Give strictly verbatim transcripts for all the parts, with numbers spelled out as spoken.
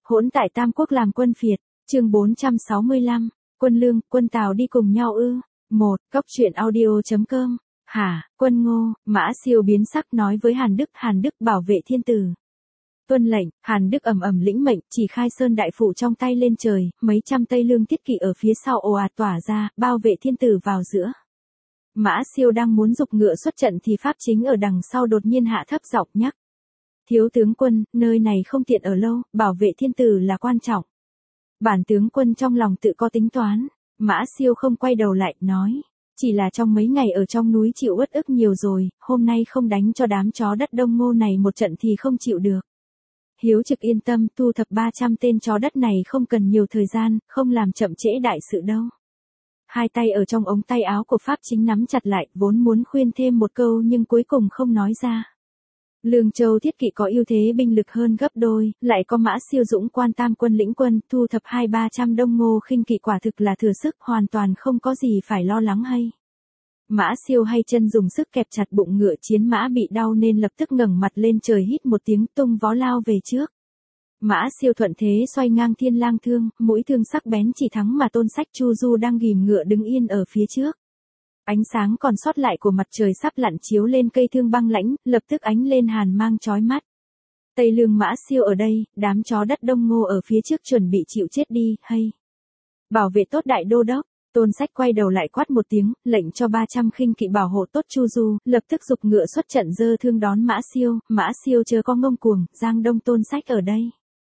Hỗn tại Tam Quốc làm quân phiệt, chương bốn trăm sáu mươi lăm, quân Lương, quân Tào đi cùng nhau ư? một. Cốc truyện audio.com. Hả, quân Ngô, Mã Siêu biến sắc nói với Hàn Đức, Hàn Đức bảo vệ thiên tử. Tuân lệnh, Hàn Đức ầm ầm lĩnh mệnh, chỉ khai sơn đại phụ trong tay lên trời, mấy trăm tây lương thiết kỵ ở phía sau ồ ạt tỏa ra, bao vệ thiên tử vào giữa. Mã Siêu đang muốn giục ngựa xuất trận thì Pháp Chính ở đằng sau đột nhiên hạ thấp giọng nhắc. Thiếu tướng quân, nơi này không tiện ở lâu, bảo vệ thiên tử là quan trọng. Bản tướng quân trong lòng tự có tính toán. Mã Siêu không quay đầu lại, nói. Chỉ là trong mấy ngày ở trong núi chịu uất ức nhiều rồi, hôm nay không đánh cho đám chó đất Đông Ngô này một trận thì không chịu được. Hiếu Trực yên tâm, thu thập ba trăm tên chó đất này không cần nhiều thời gian, không làm chậm trễ đại sự đâu. Hai tay ở trong ống tay áo của Pháp Chính nắm chặt lại, vốn muốn khuyên thêm một câu nhưng cuối cùng không nói ra. Lương Châu thiết kỵ có ưu thế binh lực hơn gấp đôi, lại có Mã Siêu dũng quan tam quân lĩnh quân, thu thập hai ba trăm Đông Ngô khinh kỵ quả thực là thừa sức, hoàn toàn không có gì phải lo lắng hay. Mã Siêu hay chân dùng sức kẹp chặt bụng ngựa, chiến mã bị đau nên lập tức ngẩng mặt lên trời hít một tiếng, tung vó lao về trước. Mã Siêu thuận thế xoay ngang thiên lang thương, mũi thương sắc bén chỉ thắng mà Tôn Sách Chu Du đang ghìm ngựa đứng yên ở phía trước. Ánh sáng còn sót lại của mặt trời sắp lặn chiếu lên cây thương băng lãnh, lập tức ánh lên hàn mang chói mắt. Tây Lương Mã Siêu ở đây, đám chó đất Đông Ngô ở phía trước chuẩn bị chịu chết đi, hay. Bảo vệ tốt đại đô đốc. Tôn Sách quay đầu lại quát một tiếng, lệnh cho ba trăm khinh kỵ bảo hộ tốt Chu Du, lập tức giục ngựa xuất trận giơ thương đón Mã Siêu. Mã Siêu chớ có ngông cuồng, Giang Đông Tôn Sách ở đây.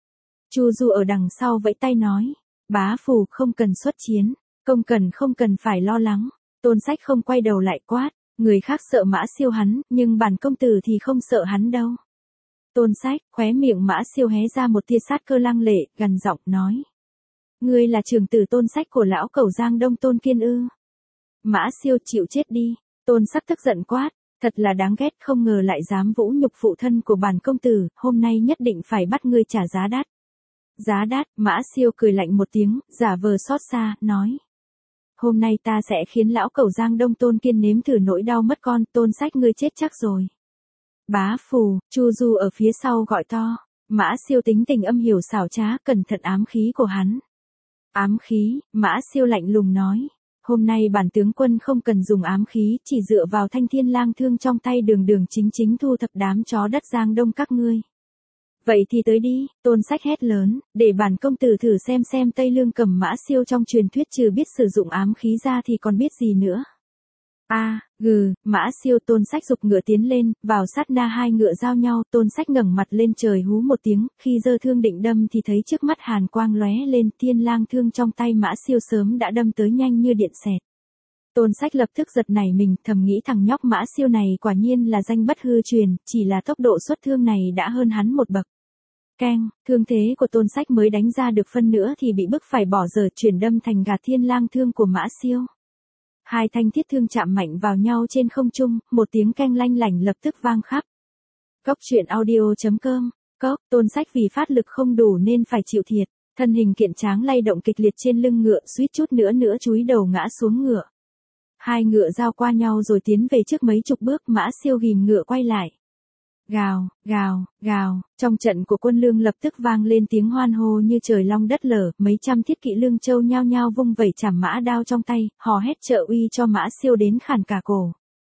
Chu Du ở đằng sau vẫy tay nói, bá phủ không cần xuất chiến, không cần không cần phải lo lắng. Tôn Sách không quay đầu lại quát, người khác sợ Mã Siêu hắn, nhưng bản công tử thì không sợ hắn đâu. Tôn Sách, khóe miệng Mã Siêu hé ra một tia sát cơ lăng lệ, gằn giọng nói. Ngươi là trưởng tử Tôn Sách của lão cẩu Giang Đông Tôn Kiên ư? Mã Siêu chịu chết đi. Tôn Sắc tức giận quát, thật là đáng ghét, không ngờ lại dám vũ nhục phụ thân của bản công tử, hôm nay nhất định phải bắt ngươi trả giá đắt. Giá đắt, Mã Siêu cười lạnh một tiếng, giả vờ xót xa, nói. Hôm nay ta sẽ khiến lão cẩu Giang Đông Tôn Kiên nếm thử nỗi đau mất con, Tôn Sách ngươi chết chắc rồi. Bá phù, Chu Du ở phía sau gọi to. Mã Siêu tính tình âm hiểu xảo trá, cẩn thận ám khí của hắn. Ám khí, Mã Siêu lạnh lùng nói. Hôm nay bản tướng quân không cần dùng ám khí, chỉ dựa vào thanh thiên lang thương trong tay đường đường chính chính thu thập đám chó đất Giang Đông các ngươi. Vậy thì tới đi, Tôn Sách hét lớn, để bản công tử thử xem xem Tây Lương cầm Mã Siêu trong truyền thuyết trừ biết sử dụng ám khí ra thì còn biết gì nữa. A, à, gừ, Mã Siêu. Tôn Sách giục ngựa tiến lên, vào sát na hai ngựa giao nhau, Tôn Sách ngẩng mặt lên trời hú một tiếng, khi giơ thương định đâm thì thấy trước mắt hàn quang lóe lên, thiên lang thương trong tay Mã Siêu sớm đã đâm tới nhanh như điện xẹt. Tôn Sách lập tức giật nảy mình, thầm nghĩ thằng nhóc Mã Siêu này quả nhiên là danh bất hư truyền, chỉ là tốc độ xuất thương này đã hơn hắn một bậc. Keng, thương thế của Tôn Sách mới đánh ra được phân nữa thì bị bức phải bỏ dở, chuyển đâm thành gạt thiên lang thương của Mã Siêu. Hai thanh thiết thương chạm mạnh vào nhau trên không trung, một tiếng keng lanh lảnh lập tức vang khắp. Cốc truyện audio.com. Cốc, Tôn Sách vì phát lực không đủ nên phải chịu thiệt, thân hình kiện tráng lay động kịch liệt trên lưng ngựa, suýt chút nữa nữa chúi đầu ngã xuống ngựa. Hai ngựa giao qua nhau rồi tiến về trước mấy chục bước, Mã Siêu ghìm ngựa quay lại. Gào, gào, gào, trong trận của quân Lương lập tức vang lên tiếng hoan hô như trời long đất lở, mấy trăm thiết kỵ Lương Châu nhao nhao vung vẩy chảm mã đao trong tay, hò hét trợ uy cho Mã Siêu đến khản cả cổ.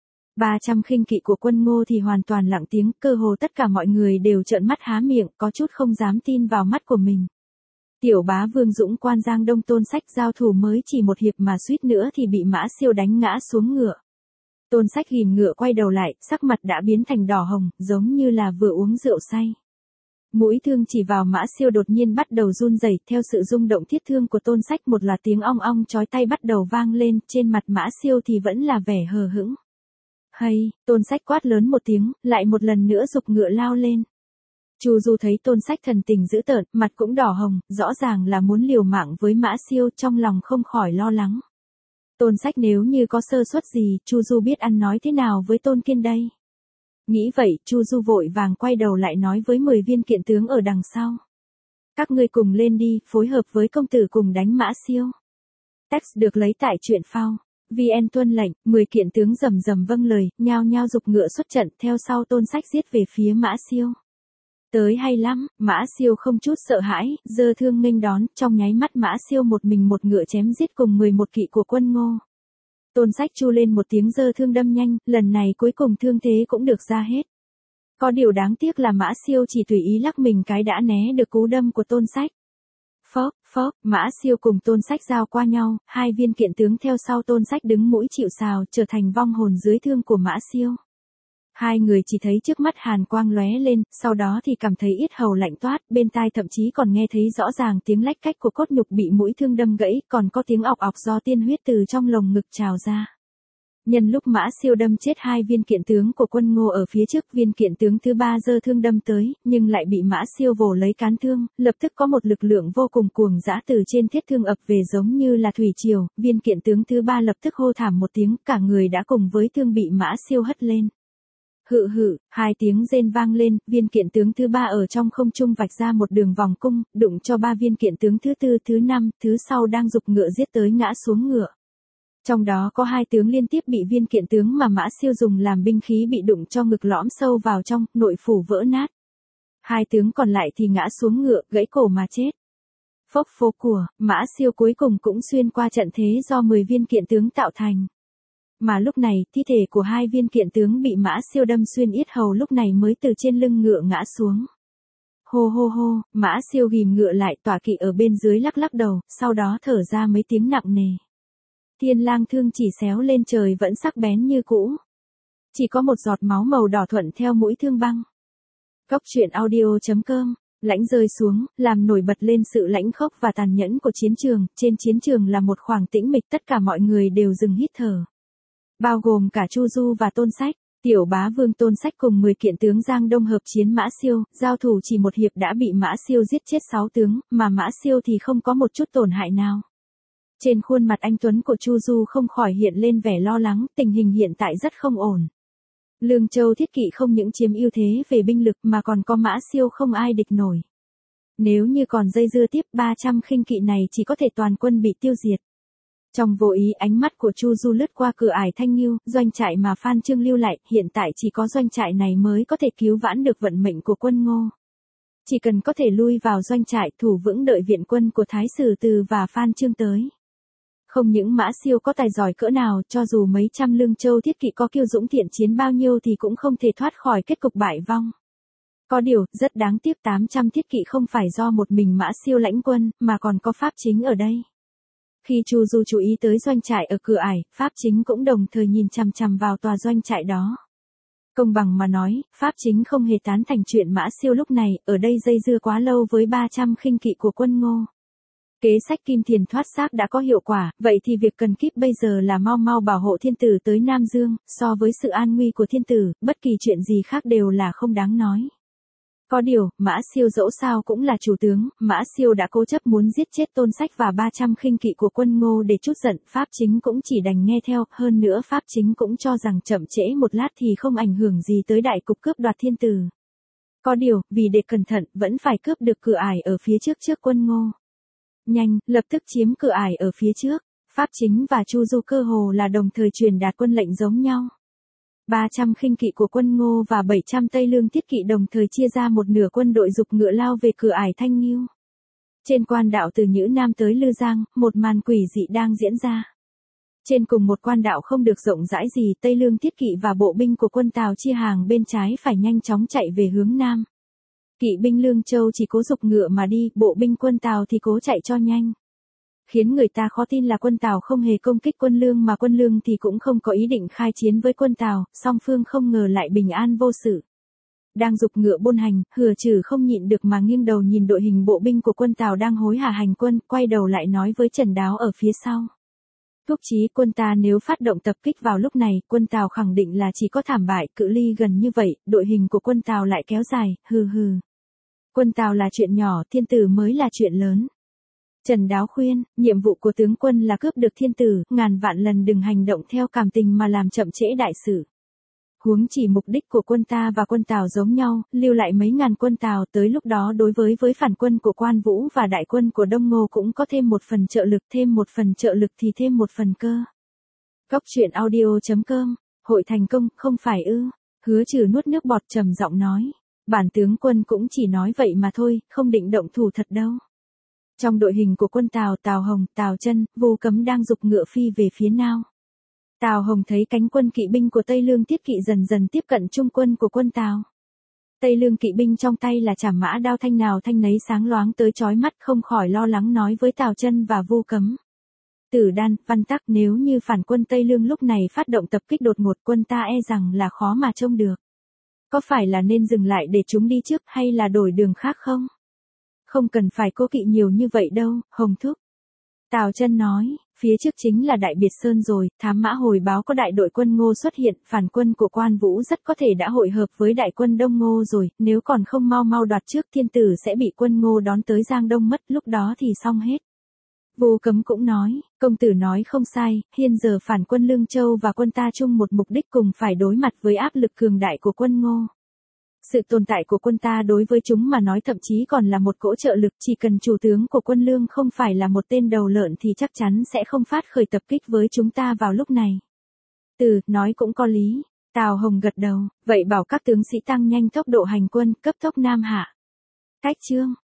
ba trăm khinh kỵ của quân Ngô thì hoàn toàn lặng tiếng, cơ hồ tất cả mọi người đều trợn mắt há miệng, có chút không dám tin vào mắt của mình. Tiểu bá vương dũng quan Giang Đông Tôn Sách giao thủ mới chỉ một hiệp mà suýt nữa thì bị Mã Siêu đánh ngã xuống ngựa. Tôn Sách ghìm ngựa quay đầu lại, sắc mặt đã biến thành đỏ hồng, giống như là vừa uống rượu say. Mũi thương chỉ vào Mã Siêu đột nhiên bắt đầu run rẩy, theo sự rung động thiết thương của Tôn Sách một loạt tiếng ong ong chói tai bắt đầu vang lên, trên mặt Mã Siêu thì vẫn là vẻ hờ hững. Hay, Tôn Sách quát lớn một tiếng, lại một lần nữa giục ngựa lao lên. Chu Du thấy Tôn Sách thần tình dữ tợn, mặt cũng đỏ hồng, rõ ràng là muốn liều mạng với Mã Siêu, trong lòng không khỏi lo lắng. Tôn Sách nếu như có sơ suất gì, Chu Du biết ăn nói thế nào với Tôn Kiên đây. Nghĩ vậy, Chu Du vội vàng quay đầu lại nói với mười viên kiện tướng ở đằng sau. Các ngươi cùng lên đi, phối hợp với công tử cùng đánh Mã Siêu. Text được lấy tại truyện phao. vê en tuân lệnh, mười kiện tướng rầm rầm vâng lời, nhao nhao giục ngựa xuất trận, theo sau Tôn Sách giết về phía Mã Siêu. Tới hay lắm, Mã Siêu không chút sợ hãi, giơ thương nghênh đón, trong nháy mắt Mã Siêu một mình một ngựa chém giết cùng mười một kỵ của quân Ngô. Tôn Sách chu lên một tiếng giơ thương đâm nhanh, lần này cuối cùng thương thế cũng được ra hết. Có điều đáng tiếc là Mã Siêu chỉ tùy ý lắc mình cái đã né được cú đâm của Tôn Sách. Phốc, phốc, Mã Siêu cùng Tôn Sách giao qua nhau, hai viên kiện tướng theo sau Tôn Sách đứng mũi chịu sào, trở thành vong hồn dưới thương của Mã Siêu. Hai người chỉ thấy trước mắt hàn quang lóe lên, sau đó thì cảm thấy yết hầu lạnh toát, bên tai thậm chí còn nghe thấy rõ ràng tiếng lách cách của cốt nhục bị mũi thương đâm gãy, còn có tiếng ọc ọc do tiên huyết từ trong lồng ngực trào ra. Nhân lúc Mã Siêu đâm chết hai viên kiện tướng của quân Ngô ở phía trước, viên kiện tướng thứ ba giơ thương đâm tới, nhưng lại bị Mã Siêu vồ lấy cán thương, lập tức có một lực lượng vô cùng cuồng dã từ trên thiết thương ập về giống như là thủy triều, viên kiện tướng thứ ba lập tức hô thảm một tiếng, cả người đã cùng với thương bị Mã Siêu hất lên. Hự hự, hai tiếng rên vang lên, viên kiện tướng thứ ba ở trong không trung vạch ra một đường vòng cung, đụng cho ba viên kiện tướng thứ tư, thứ năm, thứ sau đang giục ngựa giết tới ngã xuống ngựa. Trong đó có hai tướng liên tiếp bị viên kiện tướng mà Mã Siêu dùng làm binh khí bị đụng cho ngực lõm sâu vào trong, nội phủ vỡ nát. Hai tướng còn lại thì ngã xuống ngựa, gãy cổ mà chết. Phốc phô của, Mã Siêu cuối cùng cũng xuyên qua trận thế do mười viên kiện tướng tạo thành. Mà lúc này, thi thể của hai viên kiện tướng bị Mã Siêu đâm xuyên yết hầu lúc này mới từ trên lưng ngựa ngã xuống. Hô hô hô, Mã Siêu ghìm ngựa lại, tọa kỵ ở bên dưới lắc lắc đầu, sau đó thở ra mấy tiếng nặng nề. Thiên lang thương chỉ xéo lên trời vẫn sắc bén như cũ. Chỉ có một giọt máu màu đỏ thuận theo mũi thương băng. Cốc truyện audio chấm com, lãnh rơi xuống, làm nổi bật lên sự lãnh khốc và tàn nhẫn của chiến trường, trên chiến trường là một khoảng tĩnh mịch, tất cả mọi người đều dừng hít thở. Bao gồm cả Chu Du và Tôn Sách, tiểu bá vương Tôn Sách cùng mười kiện tướng Giang Đông hợp chiến Mã Siêu, giao thủ chỉ một hiệp đã bị Mã Siêu giết chết sáu tướng, mà Mã Siêu thì không có một chút tổn hại nào. Trên khuôn mặt anh tuấn của Chu Du không khỏi hiện lên vẻ lo lắng, tình hình hiện tại rất không ổn. Lương Châu thiết kỵ không những chiếm ưu thế về binh lực mà còn có Mã Siêu không ai địch nổi. Nếu như còn dây dưa tiếp, ba trăm khinh kỵ này chỉ có thể toàn quân bị tiêu diệt. Trong vô ý, ánh mắt của Chu Du lướt qua cửa ải Thanh Nghiêu, doanh trại mà Phan Chương lưu lại, hiện tại chỉ có doanh trại này mới có thể cứu vãn được vận mệnh của quân Ngô. Chỉ cần có thể lui vào doanh trại, thủ vững đợi viện quân của Thái Sử Từ và Phan Chương tới. Không những Mã Siêu có tài giỏi cỡ nào, cho dù mấy trăm Lương Châu thiết kỵ có kiêu dũng thiện chiến bao nhiêu thì cũng không thể thoát khỏi kết cục bại vong. Có điều, rất đáng tiếc tám trăm thiết kỵ không phải do một mình Mã Siêu lãnh quân, mà còn có Pháp Chính ở đây. Khi Chu Du chú ý tới doanh trại ở cửa ải, Pháp Chính cũng đồng thời nhìn chằm chằm vào tòa doanh trại đó. Công bằng mà nói, Pháp Chính không hề tán thành chuyện Mã Siêu lúc này, ở đây dây dưa quá lâu với ba trăm khinh kỵ của quân Ngô. Kế sách kim tiền thoát xác đã có hiệu quả, vậy thì việc cần kíp bây giờ là mau mau bảo hộ thiên tử tới Nam Dương, so với sự an nguy của thiên tử, bất kỳ chuyện gì khác đều là không đáng nói. Có điều, Mã Siêu dẫu sao cũng là chủ tướng, Mã Siêu đã cố chấp muốn giết chết Tôn Sách và ba trăm khinh kỵ của quân Ngô để trút giận, Pháp Chính cũng chỉ đành nghe theo, hơn nữa Pháp Chính cũng cho rằng chậm trễ một lát thì không ảnh hưởng gì tới đại cục cướp đoạt thiên tử. Có điều, vì để cẩn thận, vẫn phải cướp được cửa ải ở phía trước trước quân Ngô. Nhanh, lập tức chiếm cửa ải ở phía trước, Pháp Chính và Chu Du cơ hồ là đồng thời truyền đạt quân lệnh giống nhau. ba trăm khinh kỵ của quân Ngô và bảy trăm Tây Lương thiết kỵ đồng thời chia ra một nửa quân đội giục ngựa lao về cửa ải Thanh Nghiêu. Trên quan đạo từ Nhữ Nam tới Lư Giang, một màn quỷ dị đang diễn ra. Trên cùng một quan đạo không được rộng rãi gì, Tây Lương thiết kỵ và bộ binh của quân Tào chia hàng bên trái phải nhanh chóng chạy về hướng Nam. Kỵ binh Lương Châu chỉ cố giục ngựa mà đi, bộ binh quân Tào thì cố chạy cho nhanh. Khiến người ta khó tin là quân Tào không hề công kích quân Lương mà quân Lương thì cũng không có ý định khai chiến với quân Tào, song phương không ngờ lại bình an vô sự. Đang giục ngựa buôn hành, Hthừa Trừ không nhịn được mà nghiêng đầu nhìn đội hình bộ binh của quân Tào đang hối hả hành quân, quay đầu lại nói với Trần Đáo ở phía sau. Thúc chí, quân ta nếu phát động tập kích vào lúc này, quân Tào khẳng định là chỉ có thảm bại, cự ly gần như vậy, đội hình của quân Tào lại kéo dài, hừ hừ. Quân Tào là chuyện nhỏ, thiên tử mới là chuyện lớn. Trần Đáo khuyên, nhiệm vụ của tướng quân là cướp được thiên tử, ngàn vạn lần đừng hành động theo cảm tình mà làm chậm trễ đại sự. Huống chỉ mục đích của quân ta và quân Tào giống nhau, lưu lại mấy ngàn quân Tào, tới lúc đó đối với với phản quân của Quan Vũ và đại quân của Đông Ngô cũng có thêm một phần trợ lực, thêm một phần trợ lực thì thêm một phần cơ. Cốc truyện audio chấm com, hội thành công, không phải ư? Hứa Trừ nuốt nước bọt trầm giọng nói. Bản tướng quân cũng chỉ nói vậy mà thôi, không định động thủ thật đâu. Trong đội hình của quân Tào, Tào Hồng, Tào Chân, Vu Cấm đang giục ngựa phi về phía nào. Tào Hồng thấy cánh quân kỵ binh của Tây Lương Tiết Kỵ dần dần tiếp cận trung quân của quân Tào. Tây Lương kỵ binh trong tay là trảm mã đao thanh nào thanh nấy sáng loáng tới chói mắt, không khỏi lo lắng nói với Tào Chân và Vu Cấm. Tử Đan, Văn Tắc, nếu như phản quân Tây Lương lúc này phát động tập kích đột ngột, quân ta e rằng là khó mà trông được. Có phải là nên dừng lại để chúng đi trước hay là đổi đường khác không? Không cần phải cố kỵ nhiều như vậy đâu, Hồng thúc. Tào Chân nói, phía trước chính là Đại Biệt Sơn rồi, thám mã hồi báo có đại đội quân Ngô xuất hiện, phản quân của Quan Vũ rất có thể đã hội hợp với đại quân Đông Ngô rồi, nếu còn không mau mau đoạt trước thiên tử sẽ bị quân Ngô đón tới Giang Đông mất, lúc đó thì xong hết. Vu Cấm cũng nói, công tử nói không sai, hiện giờ phản quân Lương Châu và quân ta chung một mục đích cùng phải đối mặt với áp lực cường đại của quân Ngô. Sự tồn tại của quân ta đối với chúng mà nói thậm chí còn là một cỗ trợ lực, chỉ cần chủ tướng của quân Lương không phải là một tên đầu lợn thì chắc chắn sẽ không phát khởi tập kích với chúng ta vào lúc này. Từ, nói cũng có lý. Tào Hồng gật đầu, vậy bảo các tướng sĩ tăng nhanh tốc độ hành quân, cấp tốc Nam Hạ. Cách chương